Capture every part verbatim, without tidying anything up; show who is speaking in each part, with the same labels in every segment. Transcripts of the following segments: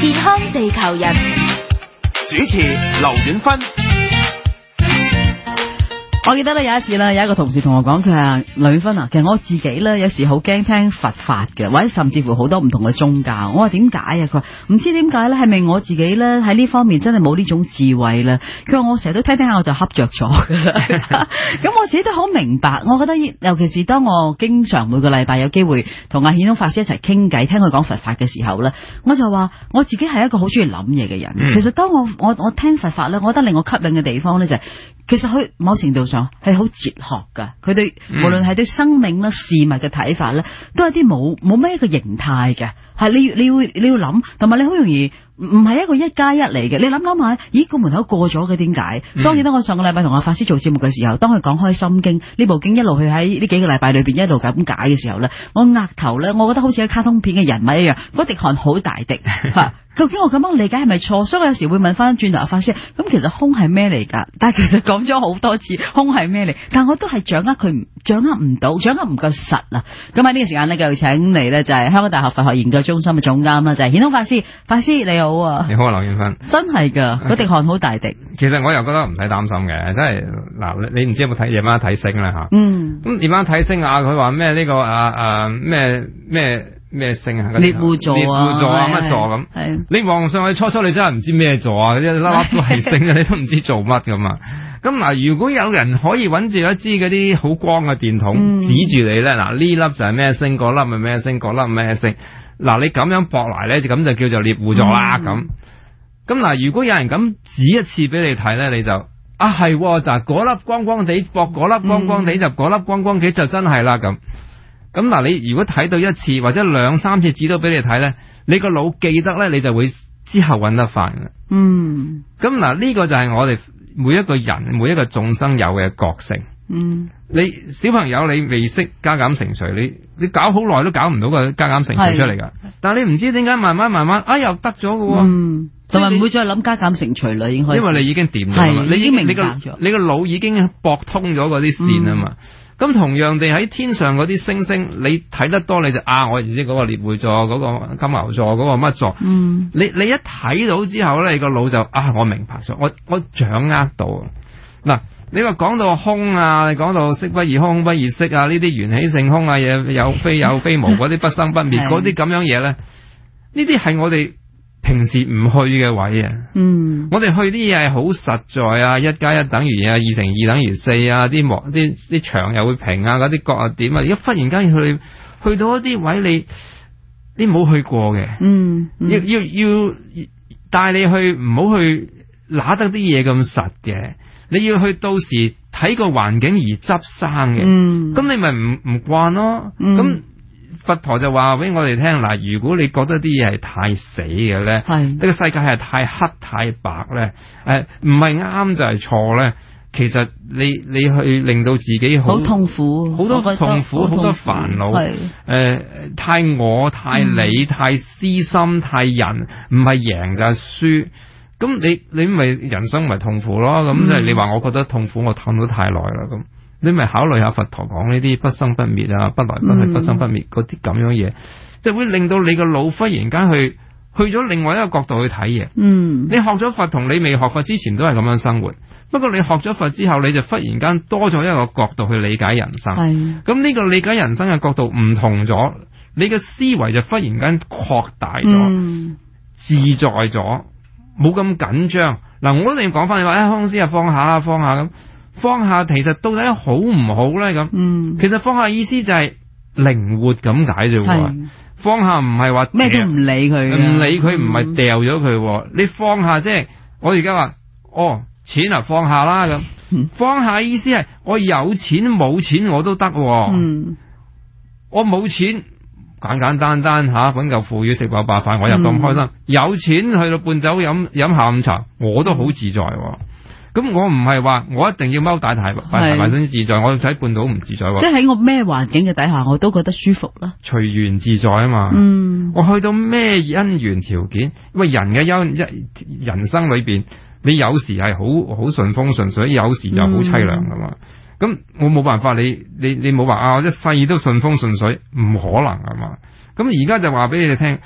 Speaker 1: 健康地球人，
Speaker 2: 主持劉婉芬。
Speaker 3: 我記得咧有一次咧，有一個同事同我講，佢話劉婉芬啊，其實我自己咧有時好驚聽佛法嘅，或者甚至乎好多唔同嘅宗教。我話點解啊？佢話唔知點解咧，係咪我自己咧喺呢方面真係冇呢種智慧咧？佢話我成日都聽聽下我就恰着咗㗎啦。咁我自己都好明白，我覺得尤其是當我經常每個禮拜有機會同阿顯通法師一齊傾偈，聽佢講佛法嘅時候咧，我就話我自己係一個好中意諗嘢嘅人。嗯、其實當我我我聽佛法咧，我覺得令我吸引嘅地方咧就係、是，其實佢某程度上係好哲學噶，佢對無論係對生命啦、事物嘅睇法咧，都係啲冇冇咩一個形態嘅，係你要你要你要諗，同埋你好容易唔係一個一加一嚟嘅。你諗諗下，咦個門口過咗嘅點解？嗯、所以記得我上個禮拜同阿法師做節目嘅時候，當佢講開心經呢部經一路去喺呢幾個禮拜裏邊一路咁解嘅時候咧，我額頭咧，我覺得好似喺卡通片嘅人物一樣，嗰滴汗好大滴吓。究竟我咁樣理解係咪錯？所以我有時會問翻轉頭阿法師，咁其實空係咩嚟㗎？但係其實講咗好多次空係咩嚟，但我都係掌握佢唔掌握唔到，掌握唔夠實啊！咁喺呢個時間呢，繼續請嚟呢就係香港大學佛學研究中心嘅總監啦，就係顯通法師。法師你好啊！
Speaker 4: 你好啊，劉婉芬。真
Speaker 3: 係㗎，嗰滴汗好大滴。
Speaker 4: 其實我又覺得唔使擔心嘅，真係嗱，你唔知有冇睇夜晚睇星啦嚇？嗯。咁夜晚睇星啊，佢話咩呢個啊啊咩咩？咩星啊？
Speaker 3: 獵戶座啊，
Speaker 4: 獵戶座啊，乜座咁？係你望上去初初你真係唔知咩座啊，一粒粒都係星啊，你都唔知做乜噶嘛。咁嗱，如果有人可以揾住一支嗰啲好光嘅電筒、嗯、指住你咧，嗱呢粒就係咩星，嗰粒係咩星，嗰粒咩星？嗱你咁樣駁嚟咧，咁就叫做獵戶座啦。咁咁嗱，如果有人咁指一次俾你睇咧，你就啊係，就係嗰粒光光地駁嗰粒光光地、嗯、就嗰粒光光地就真係啦咁。咁嗱，你如果睇到一次或者兩三次指到俾你睇咧，你個腦記得咧，你就會之後揾得翻嘅。嗯。咁嗱，呢個就係我哋每一個人每一個眾生有嘅覺性。嗯。你小朋友你未識加減乘除，你你搞好耐都搞唔到個加減乘除出嚟㗎。但係你唔知點解慢慢慢慢啊又得咗嘅喎。嗯。
Speaker 3: 同埋唔會再諗加減乘除啦，已經開始。
Speaker 4: 因為你已經掂咗啦嘛，你已經明白咗，你個腦已經駁通咗嗰啲線啊嘛。咁同樣地喺天上嗰啲星星，你睇得多你就啊，我唔知嗰個獵戶座、嗰、嗰個金牛座、嗰、嗰個乜座。嗯。你你一睇到之後咧，你個腦就啊，我明白咗，我我掌握到。嗱，你話講到空啊，你講到色不異空，空不異色啊，呢啲緣起性空啊，嘢有非有非無嗰啲不生不滅嗰啲咁樣嘢咧，呢啲係我哋平時唔去嘅位啊，嗯，我哋去啲嘢係好實在啊，一加一等於啊，二乘二等於四啊，啲幕啲啲牆又會平啊，嗰啲角啊點啊，而家忽然間去去到一啲位你你冇去過嘅，嗯，嗯，要要要帶你去唔好去揦得啲嘢咁實嘅，你要去到時睇個環境而執生嘅，嗯，咁你咪唔唔慣咯，嗯，咁。佛陀就話俾我哋聽嗱，如果你覺得啲嘢係太死嘅咧，呢個世界係太黑太白咧，誒唔係啱就係錯咧，其實你你去令到自己好
Speaker 3: 痛苦，好多
Speaker 4: 痛苦，好多煩惱，誒、呃、太我太你、嗯、太私心太人，唔係贏就係輸，咁你你咪人生咪痛苦咯，咁即係你話我覺得痛苦，我氹到太耐啦咁。你咪考慮下佛陀講呢啲不生不滅啊，不來不去，不生不滅嗰啲咁樣嘢，即係會令到你個腦忽然間去去咗另外一個角度去睇嘢。嗯，你學咗佛同你未學佛之前都係咁樣生活，不過你學咗佛之後，你就忽然間多咗一個角度去理解人生。係，咁呢個理解人生嘅角度唔同咗，你嘅思維就忽然間擴大咗，嗯，自在咗，冇咁緊張。嗱，我一定要講翻你話，哎，康師啊，放下啊，放下咁。放下其實到底好唔好咧咁？嗯，其實放下意思就係靈活咁解啫。放下唔係話
Speaker 3: 咩都唔理佢，
Speaker 4: 唔理佢唔係掉咗佢。你放下即係我而家話哦，錢啊放下啦咁。嗯，放下意思係我有錢冇錢我都得。嗯，我冇錢簡簡單單吓，搵嚿腐乳食飽白飯我又咁開心。嗯，有錢去到半酒飲飲下午茶我都好自在。咁我唔係話我一定要踎大台大台先自在，我喺半島唔自在喎。
Speaker 3: 即係喺我咩環境嘅底下，我都覺得舒服啦。
Speaker 4: 隨緣自在啊嘛。嗯。我去到咩因緣條件，因為人嘅因一人生裏邊，你有時係好好順風順水，有時就好凄涼噶嘛。咁、嗯、我冇辦法，你你你冇話啊，我一世都順風順水，唔可能啊嘛。咁而家就話俾你哋聽。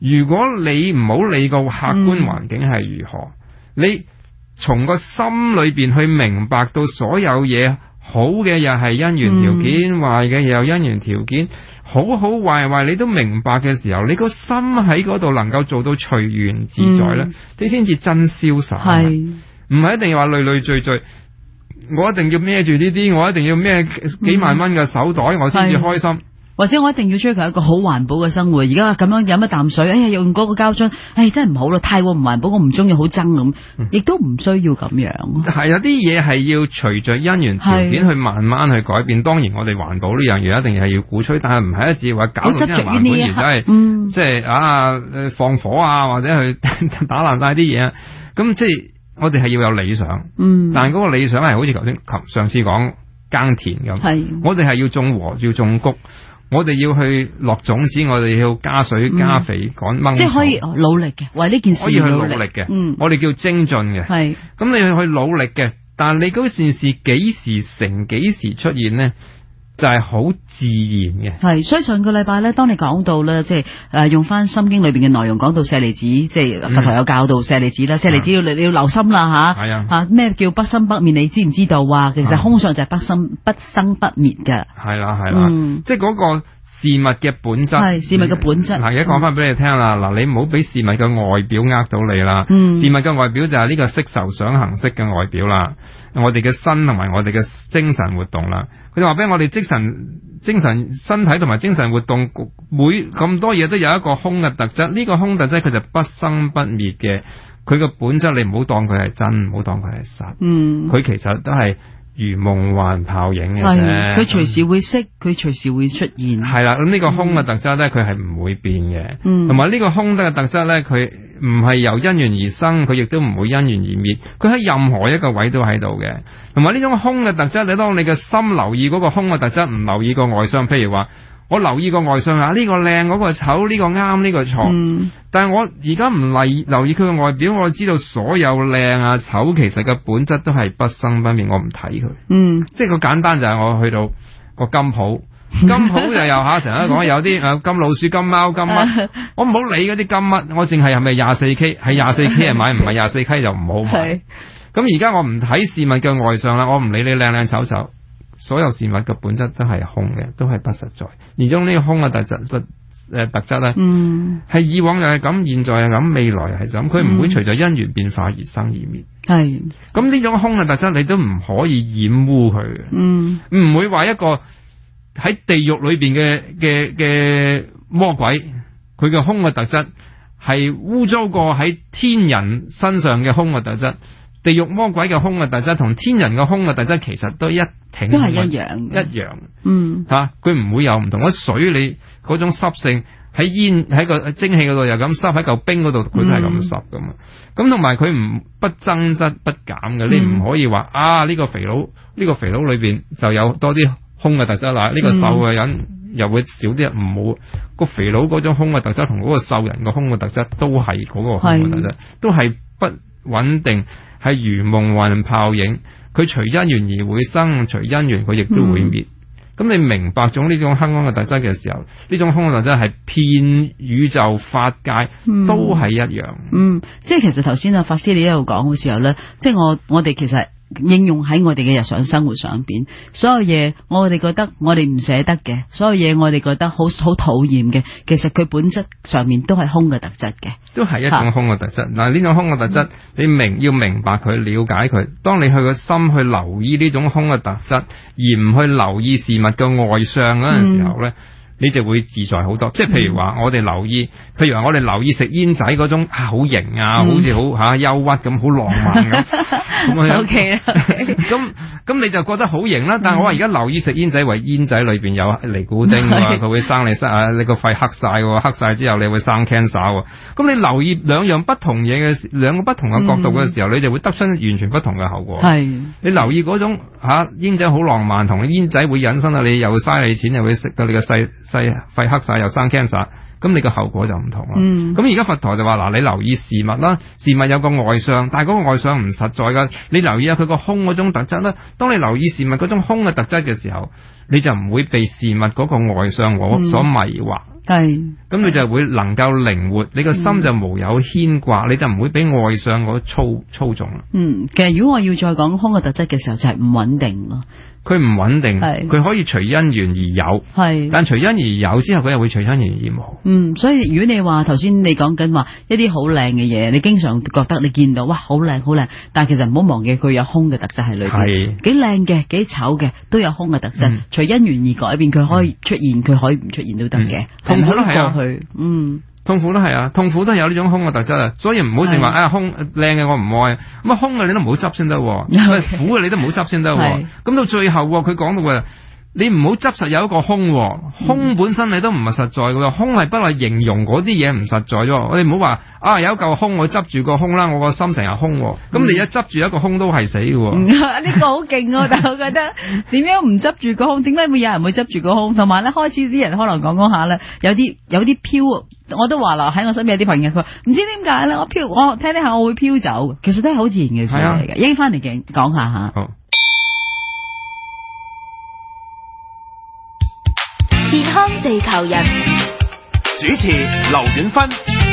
Speaker 4: 如果你唔好理個客觀環境係如何，嗯、你從個心裏邊去明白到所有嘢好嘅又係因緣條件，壞嘅又因緣條件，好好壞壞你都明白嘅時候，你個心喺嗰度能夠做到隨緣自在咧，嗯、你先至真瀟灑。係唔係一定要話累累贅贅？我一定要孭住呢啲，我一定要孭幾萬蚊嘅手袋，嗯、我先至開心。
Speaker 3: 或者我一定要追求一個好環保嘅生活。而家咁樣飲一啖水，哎呀，用嗰個膠樽，哎，真係唔好啦，太過唔環保，我唔中意，好憎咁，亦都唔需要咁樣。係有啲嘢係要隨着因緣條件去慢慢去改變。當然，我哋環保呢樣嘢一定係要鼓吹，但係唔係一直話搞到啲人環保而真係，嗯、即係啊放火啊，或者去打爛晒啲嘢。咁即係我哋係要有理想，嗯、但係嗰個理想係好似頭先上次講耕田咁，係我哋係要種禾，要種穀。我哋要去落種子，我哋要加水加肥趕掹、嗯，即係可以努力嘅，為呢件事可以去努力嘅。嗯，我哋叫精進嘅。係，咁你要去努力嘅，但係你嗰件事幾時成，幾時出現呢？就係、是、好自然嘅。係，所以上個禮拜咧，當你講到咧，即係誒用翻《心經》裏邊嘅內容，講到舍利子，即係佛陀有教導舍利子啦，舍利子要你你要留心啦吓。係啊。吓咩叫不生不滅？你知唔知道啊？其實空相就係不生不生不滅嘅。係啦係啦，嗯、即係嗰個事物嘅本質。係事物嘅本質。嗱，而家講翻俾你聽啦，嗱、嗯，你唔好俾事物嘅外表呃到你啦。嗯。事物嘅外表就係呢個色受想行識嘅外表啦，我哋嘅身同埋我哋嘅精神活動啦。佢哋話俾我哋精神、精神、身體同埋精神活動，每咁多嘢都有一個空嘅特質。呢個空特質佢就不生不滅嘅，佢個本質你唔好當佢係真，唔好當佢係實。嗯，佢其實都係如夢幻泡影嘅啫。佢隨時會熄，佢隨時會出現。係啦，咁呢個空嘅特質咧，佢係唔會變嘅。嗯，同埋呢個空嘅特質咧，佢唔係由因緣而生，佢亦都唔會因緣而滅。佢喺任何一個位都喺度嘅。同埋呢種空嘅特質，你當你嘅心留意嗰個空嘅特質，唔留意個外相。譬如話，我留意個外相啊，呢個靚，嗰個醜，呢個啱，呢個錯。嗯、但係我而家唔留留意佢嘅外表，我知道所有靚啊醜，其實嘅本質都係不生不滅，我唔睇佢。嗯，即係個簡單就係我去到個金鋪，金鋪就又下成日講有啲誒金老鼠、金貓、金乜，我唔好理嗰啲金乜，我淨係係咪廿四 K， 係廿四 K 係買，唔係廿四 K 就唔好買。咁而家我唔睇事物嘅外相啦，我唔理你靚靚醜醜，所有事物嘅本質都係空嘅，都係不實在。而中呢個空嘅特質特誒特質咧，係、嗯、以往又係咁，現在係咁，未來係咁，佢唔會隨着因緣變化而生而滅。係咁呢種空嘅特質，你都唔可以掩污佢嘅。嗯，唔會話一個喺地獄裏邊嘅嘅嘅魔鬼，佢嘅空嘅特質係污糟過喺天人身上嘅空嘅特質。地獄魔鬼嘅空嘅特質同天人嘅空嘅特質其實都一挺都係一樣一樣。嗯，吓佢唔會有唔同。嗰水你嗰種濕性喺煙喺個蒸汽嗰度又咁濕，喺嚿冰嗰度佢都係咁濕噶嘛。咁同埋佢唔不增質不減嘅，嗯、你唔可以話啊呢、這個肥佬呢、這個肥佬裏邊就有多啲空嘅特質啦，呢、這個瘦嘅人又會少啲。唔好個肥佬嗰種空嘅特質同嗰個瘦人嘅空嘅特質都係嗰個空嘅特質，是都係不穩定。係如夢幻泡影，佢隨因緣而會生，隨因緣佢亦都會滅。咁、嗯、你明白咗呢種黑暗嘅特質嘅時候，呢種空嘅特質係遍宇宙法界、嗯、都係一樣。嗯，即係其實頭先啊法師你一路講嘅時候咧，即係我我哋其實應用喺我哋嘅日常生活上邊，所有嘢我哋覺得我哋唔捨得嘅，所有嘢我哋覺得好好討厭嘅，其實佢本質上面都係空嘅特質嘅，都係一種空嘅特質。嗱，呢種空嘅特質，你明要明白佢，了解佢。當你去個心去留意呢種空嘅特質，而唔去留意事物嘅外相嗰陣時候咧。嗯你就會自在好多，即係譬如話我哋留意，譬如話我哋留意食煙仔嗰種啊，好型啊，好似好吓憂鬱咁，好浪漫咁。咁 OK 啦。咁咁你就覺得好型啦。但係我話而家留意食煙仔，為煙仔裏邊有尼古丁啊，佢會生你生啊，你個肺黑晒，黑晒之後你會生 cancer。咁你留意兩樣不同嘢嘅兩個不同嘅角度嘅時候，嗯、你就會得出完全不同嘅後果。係你留意嗰種吓煙仔好浪漫，同煙仔會引申到你又嘥你錢，又會食到你個細。肺黑晒又生 cancer， 咁你個後果就唔同啦。咁而家佛陀就話嗱，你留意事物啦，事物有個外相，但係嗰個外相唔實在噶。你留意下佢個空嗰種特質啦。當你留意事物嗰種空嘅特質嘅時候，你就唔會被事物嗰個外相所迷惑。係、嗯。
Speaker 4: 咁你就會能夠靈活，你個心就無有牽掛，嗯、你就唔會俾外相嗰操操縱啦。
Speaker 3: 嗯，其實如果我要再講空嘅特質嘅時候，就係唔穩定咯。
Speaker 4: 佢唔穩定，
Speaker 3: 係
Speaker 4: 佢可以隨因緣而有，
Speaker 3: 係，但
Speaker 4: 隨因而有之後，佢又會隨因緣而冇。
Speaker 3: 嗯，所以如果你話頭先你講緊話一啲好靚嘅嘢，你經常覺得你見到哇好靚好靚，但係其實唔好忘記佢有空嘅特質喺裏邊，係幾靚嘅幾醜嘅都有空嘅特質，嗯、隨因緣而改變，佢可以出現，佢、嗯、可以唔出現都得嘅，痛苦都係啊，嗯。
Speaker 4: 痛苦都係啊，痛苦都係有呢種空嘅特質啊，所以唔好淨話啊空靚嘅我唔愛，咁啊空嘅你都唔好執先得，苦嘅你都唔好執先得，咁到最後佢講到嘅，你唔好執實有一個空，空本身你都唔係實在嘅，空係不係形容嗰啲嘢唔實在咗，我哋唔好話啊有一嚿空我執住個空啦，我個心成日空，咁、嗯、你一執住一個空都係死嘅。
Speaker 3: 呢個好勁啊！但係我覺得點樣唔執住個空，點解會有人會執住個空？同埋咧開始啲人可能講講下咧，有啲有啲飄。我都話啦，喺我身邊有啲朋友，佢話唔知點解咧，我飄，我聽聽下我會飄走，其實都係好自然嘅事嚟嘅。一陣翻嚟講講下吓。好。
Speaker 1: 健康地球人
Speaker 2: 主持劉遠芬。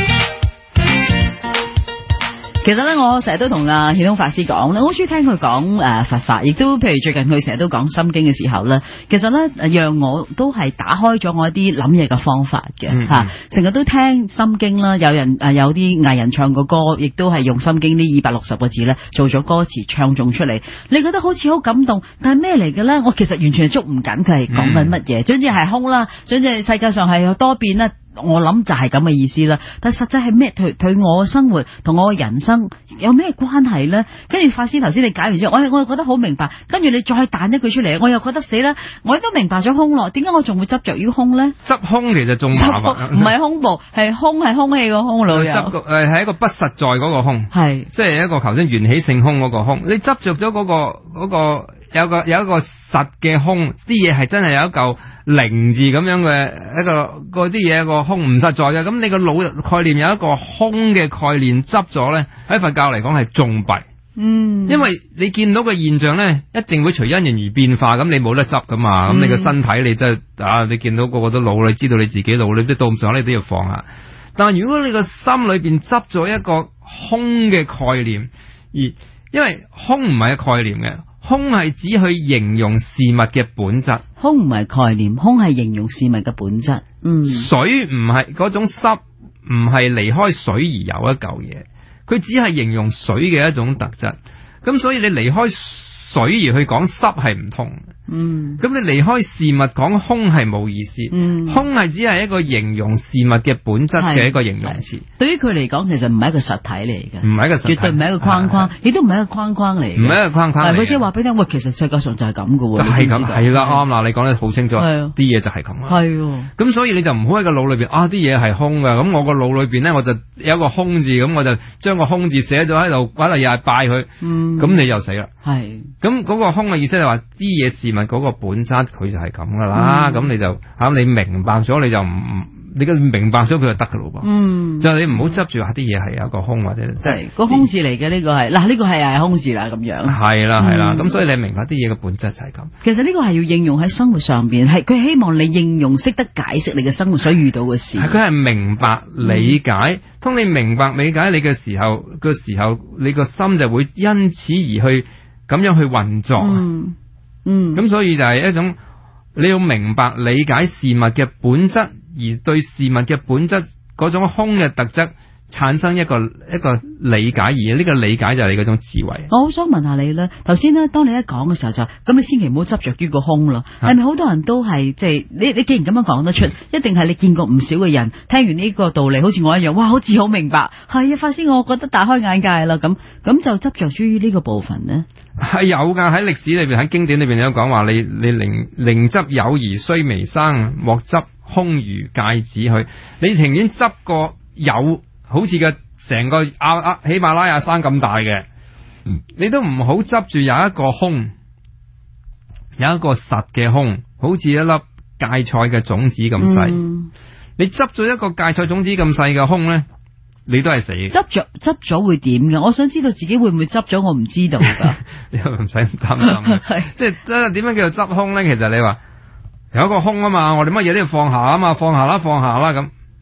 Speaker 3: 其實咧，我成日都同阿顯通法師講咧，我好中意聽佢講誒佛法，亦都譬如最近佢成日都講心經嘅時候咧，其實咧讓我都係打開咗我一啲諗嘢嘅方法嘅吓，成、嗯、日、嗯、都聽心經啦，有人誒有啲藝人唱個歌，亦都係用心經呢二百六十個字咧做咗歌詞唱誦出嚟，你覺得好似好感動，但係咩嚟嘅咧？我其實完全係捉唔緊佢係講緊乜嘢，總之係空啦，總之世界上係有多變啦。我諗就係咁嘅意思啦，但係實際係咩？對對我嘅生活同我嘅人生有咩關係咧？跟住法師頭先你解完之後，我我又覺得好明白，跟住你再彈一句出嚟，我又覺得死啦！我亦都明白咗空咯，點解我仲會執着於空咧？
Speaker 4: 執空其實仲麻煩，
Speaker 3: 唔係空部，係空係空氣個空咯。
Speaker 4: 執誒係一個不實在嗰個空，係即係一個頭先緣起性空嗰個空。你執着咗嗰個嗰個。嗰個有個有一個實嘅空，啲嘢係真係有一嚿零字咁樣嘅一個嗰啲嘢一個空唔實在嘅，咁你個腦概念有一個空嘅概念執咗咧，喺佛教嚟講係重弊。嗯，因為你見到嘅現象咧，一定會隨因緣而變化，咁你冇得執噶嘛，咁、嗯、你個身體你都啊，你見到個個都老，你知道你自己老，你都到唔上你都要放下。但係如果你個心裏邊執咗一個空嘅概念，而因為空唔係概念嘅。空係指去形容事物嘅本質，
Speaker 3: 空唔係概念，空係形容事物嘅本質。嗯，
Speaker 4: 水唔係嗰種濕，唔係離開水而有一嚿嘢，佢只係形容水嘅一種特質。咁所以你離開水而去講濕係唔通。嗯，咁你離開事物講空係冇意思。嗯，空係只係一個形容事物嘅本質嘅一個形容詞。
Speaker 3: 對於佢嚟講，其實唔係一個實體嚟嘅，
Speaker 4: 唔係一個實體，
Speaker 3: 絕對唔係一個框框，亦都唔係一個框框嚟嘅，
Speaker 4: 唔係一個框框嚟嘅。
Speaker 3: 佢即係話俾你聽，喂，其實世界上就係咁嘅喎，
Speaker 4: 就係咁，係啦，啱啦，你講得好清楚，啲嘢就係咁。
Speaker 3: 係，
Speaker 4: 咁所以你就唔好喺個腦裏邊啊，啲嘢係空嘅，咁我個腦裏邊咧，我就有一個空字，咁我就將個空字寫咗喺度，揾嚟又係拜佢，嗯，咁你又死啦。係，咁嗰個空嘅意思就話啲嘢事物嗰個本質。佢就係咁噶啦，咁、嗯、你就吓你明白咗，你就唔你嘅明白咗佢就得噶咯噃。嗯，就你唔好執住下啲嘢係有一個空或者即係
Speaker 3: 個空字嚟嘅，呢個係嗱呢個係係空字啦咁樣。
Speaker 4: 係啦係啦，咁、嗯、所以你明白啲嘢嘅本質就係咁。
Speaker 3: 其實呢個係要應用喺生活上邊，係佢希望你應用識得解釋你嘅生活所遇到嘅事。
Speaker 4: 係佢係明白理解，當、嗯、你明白理解你嘅時候嘅時候，你個心就會因此而去咁樣去運作。嗯。嗯，咁所以就係一種你要明白理解事物嘅本質，而對事物嘅本質嗰種空嘅特質產生一個一個理解，而呢個理解就係你嗰種智慧。
Speaker 3: 我好想問下你咧，頭先咧，當你一講嘅時候就咁，你千祈唔好執着於個空咯。係咪好多人都係即係你你既然咁樣講得出，一定係你見過唔少嘅人聽完呢個道理，好似我一樣，哇，好似好明白，係啊，法師，我覺得大開眼界啦，咁咁就執着於呢個部分呢？
Speaker 4: 係有噶，喺歷史裏邊，喺經典裏邊有講話，你你寧寧執有而須彌生，莫執空如芥子去。你情願執個有，好似個成個亞亞喜馬拉雅山咁大嘅，你都唔好執住有一個空，有一個實嘅空，好似一粒芥菜嘅種子咁細。嗯、你執咗一個芥菜種子咁細嘅空咧，你都係死。
Speaker 3: 執咗執咗會點嘅？我想知道自己會唔會執咗，我唔知道噶。
Speaker 4: 你唔使咁擔心。係即係即係點樣叫做執空咧？其實你話有一個空啊嘛，我哋乜嘢都要放下啊嘛，放下啦，放下啦咁。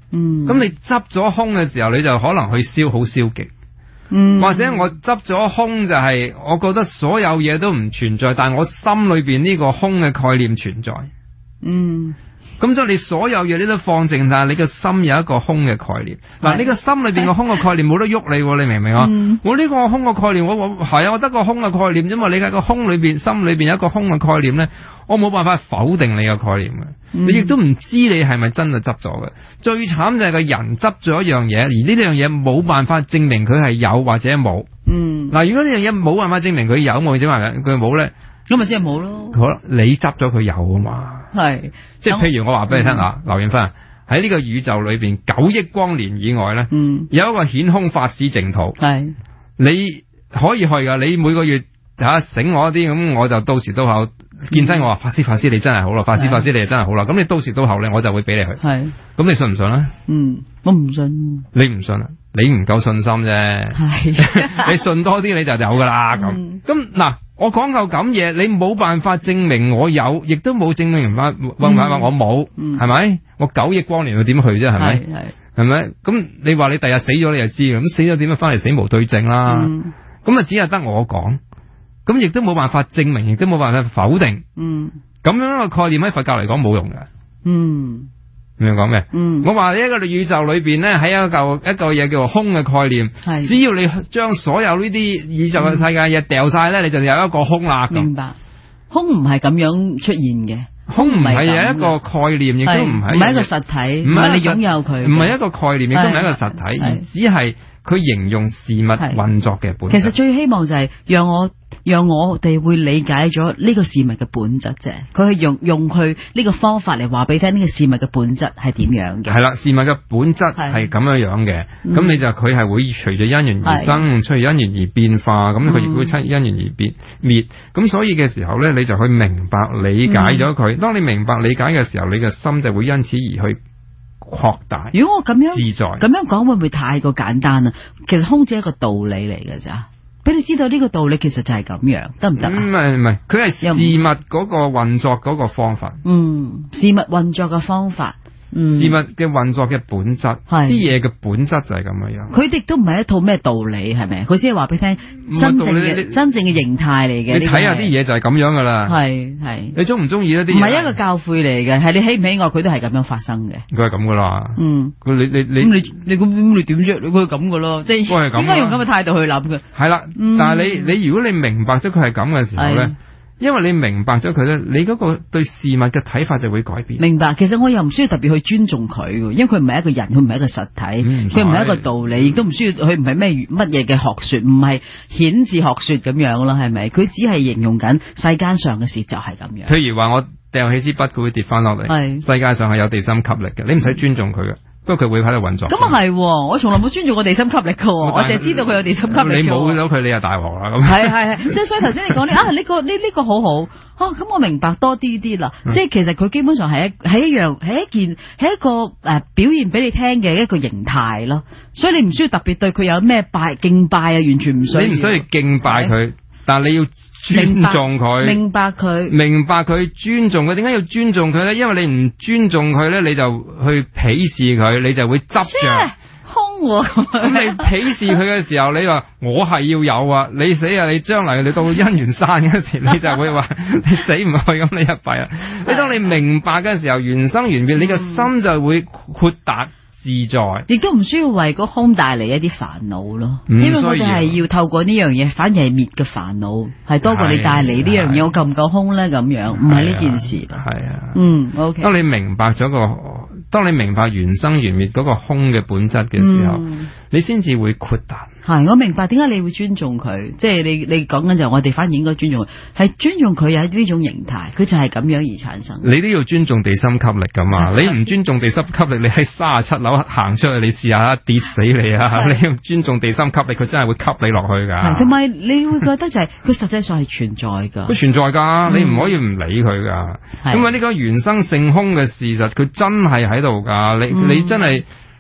Speaker 3: 嗯，
Speaker 4: 咁你執咗空嘅時候，你就可能去消好消極。
Speaker 3: 嗯，
Speaker 4: 或者我執咗空就係，我覺得所有嘢都唔存在，但係我心裏邊呢個空嘅概念存在。
Speaker 3: 嗯，
Speaker 4: 咁即係你所有嘢你都放淨，但係你個心有一個空嘅概念。嗱，你個心裏邊個空嘅概念冇得喐你，你明唔明啊？
Speaker 3: 嗯、
Speaker 4: 我呢個空嘅概念，我我係啊，我得個空嘅概念啫嘛。你喺個空裏邊，心裏邊有一個空嘅概念咧，我冇辦法否定你嘅概念嘅。嗯、你亦都唔知你係咪真係執咗嘅。最慘就係個人執咗一樣嘢，而呢樣嘢冇辦法證明佢係有或者冇。嗯，嗱，如果呢樣嘢冇辦法證明佢有冇或者話佢冇咧，
Speaker 3: 咁咪即係冇咯。
Speaker 4: 好啦，你執咗佢有啊嘛。係，即係譬如我話俾你聽啊，劉艷芬喺呢個宇宙裏邊九億光年以外咧，嗯，有一個顯空法師淨土。係，你可以去噶，你每個月吓醒我一啲，咁我就到時到後。見真我話法師法師你真係好啦，法師法師你真係好啦，咁你到時到後咧我就會俾你去。係，咁你信唔信咧？嗯，我唔信。你唔信啊？你唔夠信心啫。係，你信多啲你就有噶啦咁。咁嗱，我講夠咁嘢，你冇辦法證明我有，亦都冇證明翻，話話我冇，係咪？我九億光年去點去啫？係咪？係，係咪？咁你話你第日死咗你就知，咁死咗點樣翻嚟死無對證啦？咁啊只係得我講。咁亦都冇辦法證明，亦都冇辦法否定。嗯，咁樣嘅概念喺佛教嚟講冇用嘅。嗯，明唔明講咩？嗯，我話呢一個宇宙裏邊咧，喺一嚿一個嘢叫做空嘅概念。係，只要你將所有呢啲宇宙嘅世界嘢掉晒咧，你就有一個空啦。明白，空唔係咁樣出現嘅，空唔係有一個概念，亦都唔係唔係一個實體，唔係你擁有佢，唔係一個概念，亦都唔係一個實體，而只係佢形容事物運作嘅本質。其實最希望就係讓我。讓我哋會理解咗呢個事物嘅本質啫，佢係用用佢呢個方法嚟話俾你聽呢個事物嘅本質係點樣嘅。係啦，事物嘅本質係咁樣樣嘅，咁、嗯、你就佢係會隨住因緣而生，隨住因緣而變化，咁佢亦會出因緣而變滅。咁所以嘅時候咧，你就去明白理解咗佢。嗯、當你明白理解嘅時候，你嘅心就會因此而去擴大。如果我咁樣自在咁樣講，會唔會太過簡單啊？其實空只係一個道理嚟嘅咋。俾你知道呢個道理其實就係咁樣，得唔得啊？唔係唔係，佢係事物嗰個運作嗰個方法。嗯，事物運作嘅方法。嗯，事物嘅運作嘅本質，啲嘢嘅本質就係咁樣樣。佢哋都唔係一套咩道理，係咪？佢只係話俾你聽真正嘅真正嘅形態嚟嘅。你睇下啲嘢就係咁樣噶啦。係係。你中唔中意一啲？唔係一個教誨嚟嘅，係你喜唔喜愛佢都係咁樣發生嘅。佢係咁噶啦。嗯。佢你你你咁你你咁咁你點啫？佢係咁噶咯，即係應該用咁嘅態度去諗嘅。係啦，但係你你如果你明白咗佢係咁嘅時候咧。因為你明白咗佢咧，你嗰個對事物嘅睇法就會改變。明白，其實我又唔需要特別去尊重佢，因為佢唔係一個人，佢唔係一個實體，佢唔係一個道理，亦都唔需要，佢唔係咩乜嘢嘅學說，唔係顯字學說咁樣啦，係咪？佢只係形容緊世間上嘅事就係咁樣。譬如話我掉起支筆，佢會跌翻落嚟。係世界上係有地心吸力嘅，你唔使尊重佢嘅。不過佢會喺度運作。咁啊係，我從來冇尊重過地心吸力嘅，我淨係知道佢有地心吸力。你冇咗佢，你就大鑊啦咁。係係係，即係所以頭先你講呢啊呢個呢呢個好好啊，咁我明白多啲啲啦。即係其實佢基本上係一係一樣係一件係一個誒表現俾你聽嘅一個形態咯。所以你唔需要特別對佢有咩拜敬拜啊，完全唔需要。你唔需要敬拜佢，但係你要尊重佢，明白佢，明白佢，尊重佢。點解要尊重佢咧？因為你唔尊重佢咧，你就去鄙視佢，你就會執着空。咁你鄙視佢嘅時候，你話我係要有啊，你死啊！你將來你到姻緣山嗰時，你就會話你死唔去，咁你一弊啊！你當你明白嘅時候，緣生緣滅，你個心就會豁達。自在，亦都唔需要為個空帶嚟一啲煩惱咯，因為我哋係要透過呢樣嘢，反而係滅嘅煩惱，係多過你帶嚟呢樣嘢，我夠唔夠空咧？咁樣唔係呢件事。係啊，嗯 ，OK。當你明白咗個，當你明白緣生緣滅嗰個空嘅本質嘅時候，嗯、你先至會豁達。係，我明白點解你會尊重佢，即係你你講緊就係我哋反而應該尊重佢，係尊重佢有呢種形態，佢就係咁樣而產生。你都要尊重地心吸力噶嘛？你唔尊重地心吸力，你喺三十七樓行出去，你試下跌死你啊！你要尊重地心吸力，佢真係會吸你落去噶。同埋你會覺得就係、是、佢實際上係存在噶，佢存在噶，你唔可以唔理佢噶。因為呢個緣生性空嘅事實，佢真係喺度噶。你、嗯、你真係。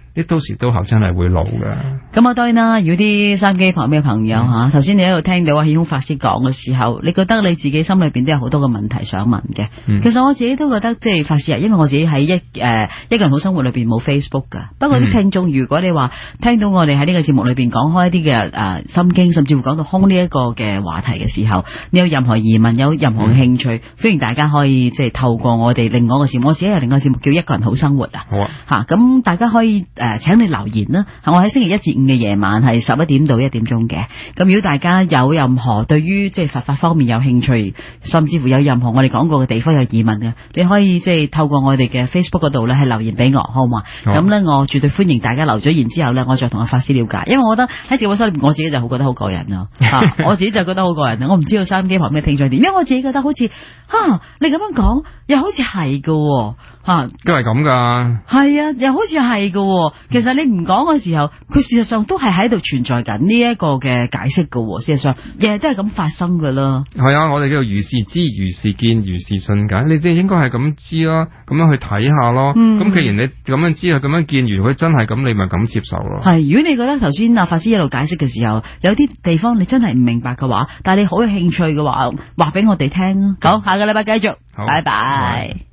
Speaker 4: 啲到時到後真係會老㗎。
Speaker 3: 咁啊，當然啦，如果啲收音機旁邊嘅朋友吓，頭先、嗯、你喺度聽到阿顯空法師講嘅時候，你覺得你自己心裏邊都有好多嘅問題想問嘅。嗯、其實我自己都覺得即係法師啊，因為我自己喺一誒、呃、一個人好生活裏邊冇 Facebook 噶。不過啲聽眾，如果你話聽到我哋喺呢個節目裏邊講開一啲嘅誒心經，甚至乎講到空呢一個嘅話題嘅時候，你有任何疑問，有任何嘅興趣，嗯、歡迎大家可以即係透過我哋另外一個節目，我自己有另外一個節目叫一個人好生活啊。好啊，吓咁大家可以誒、呃、請你留言啦。我喺星期一至五嘅夜晚係十一點到一點鐘嘅。咁如果大家有任何對於即係佛法方面有興趣，甚至乎有任何我哋講過嘅地方有疑問嘅，你可以即係透過我哋嘅 Facebook 嗰度咧係留言俾我，好嘛？咁咧我絕對歡迎大家留咗言之後咧，我再同阿法師了解，因為我覺得喺直播室裏邊我自己就好覺得好過癮咯。啊，我自己就覺得好過癮啊！我唔知道收音機旁邊聽眾點，因為我自己覺得好似吓、啊、你咁樣講，又好似係噶吓，
Speaker 4: 都係咁噶。係
Speaker 3: 啊，又好似係噶。其實你唔講嘅時候，佢事實上都係喺度存在緊呢一個嘅解釋噶。事實上，日日都係咁發生噶啦。係啊，我哋叫做如是知、如是見、如是信解。你即係應該係咁知啦，咁樣去睇下咯。咁、嗯、既然你咁樣知，佢咁樣見，如果佢真係咁，你咪咁接受咯。係，如果你覺得頭先阿法師一路解釋嘅時候，有啲地方你真係唔明白嘅話，但係你好有興趣嘅話，話俾我哋聽咯。好，下個禮拜繼續，拜拜。